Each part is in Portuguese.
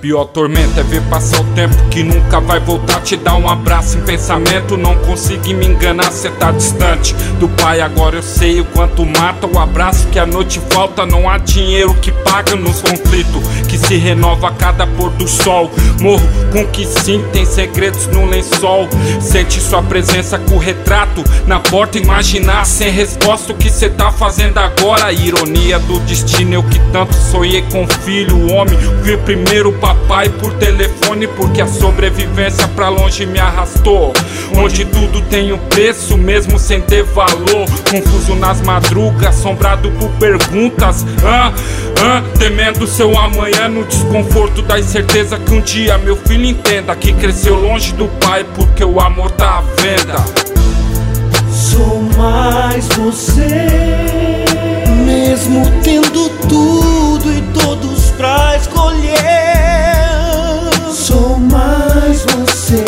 Pior tormento é ver passar o tempo que nunca vai voltar. Te dar um abraço em pensamento, não consegui me enganar, cê tá distante do pai. Agora eu sei o quanto mata o abraço que a noite falta. Não há dinheiro que paga nos conflitos que se renova a cada pôr do sol. Morro com que sim, tem segredos no lençol. Sente sua presença com o retrato na porta. Imaginar sem resposta o que cê tá fazendo agora. A ironia do destino, eu que tanto sonhei com filho. O homem viu primeiro o papai por telefone, porque a sobrevivência pra longe me arrastou. Onde tudo tem um preço, mesmo sem ter valor. Confuso nas madrugas, assombrado por perguntas. Temendo seu amanhã no desconforto da incerteza que um dia meu filho entenda que cresceu longe do pai porque o amor tá à venda. Sou mais você, mesmo tendo tudo e todos pra escolher. Sou mais você,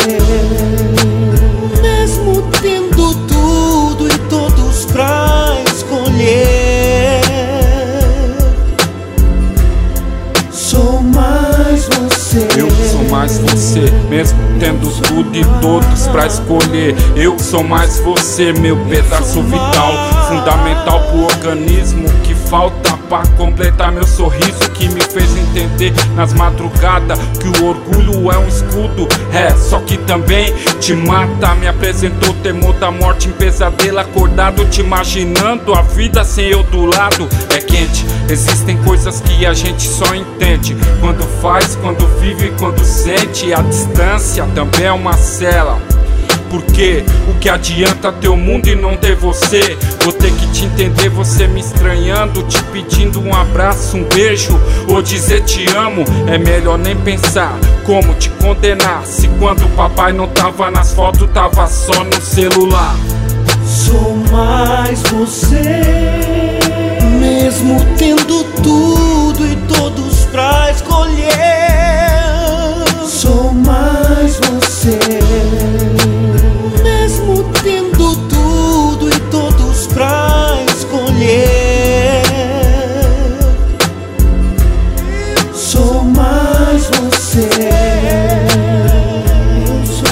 mesmo tendo tudo e todos pra escolher. Sou mais você. Eu sou mais você, mesmo tendo tudo e todos pra escolher. Eu sou mais você, meu pedaço vital, fundamental pro organismo que falta pra completar meu sorriso, que me fez entender nas madrugadas que o orgulho é um escudo. Só que também te mata. Me apresentou o temor da morte em pesadelo, acordado te imaginando a vida sem eu do lado. É quente, existem coisas que a gente só entende quando faz, quando vive, quando sente. A distância também é uma cela, porque o que adianta ter o mundo e não ter você? Vou ter que te entender, você me estranhando, te pedindo um abraço, um beijo ou dizer te amo. É melhor nem pensar como te condenar, se quando o papai não tava nas fotos, tava só no celular. Sou mais você, mesmo tendo tudo e todos pra escolher. Sou mais você, mesmo tendo tudo e todos pra escolher. Sou mais você. Eu sou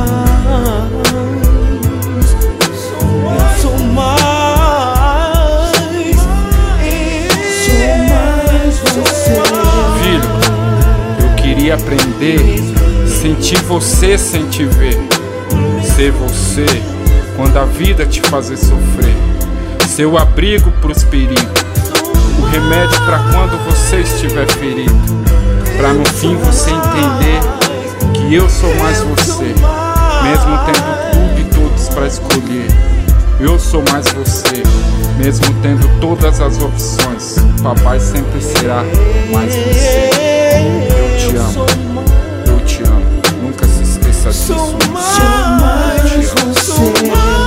mais você. Filho, eu queria aprender, sentir você sem te ver. Ser você quando a vida te fazer sofrer. Seu abrigo pros perigos, o remédio pra quando você estiver ferido. Pra no fim você entender que eu sou mais você, mesmo tendo tudo e todos pra escolher. Eu sou mais você, mesmo tendo todas as opções. Papai sempre será mais você. Eu te amo, eu te amo. Nunca se esqueça disso. Sou mais você.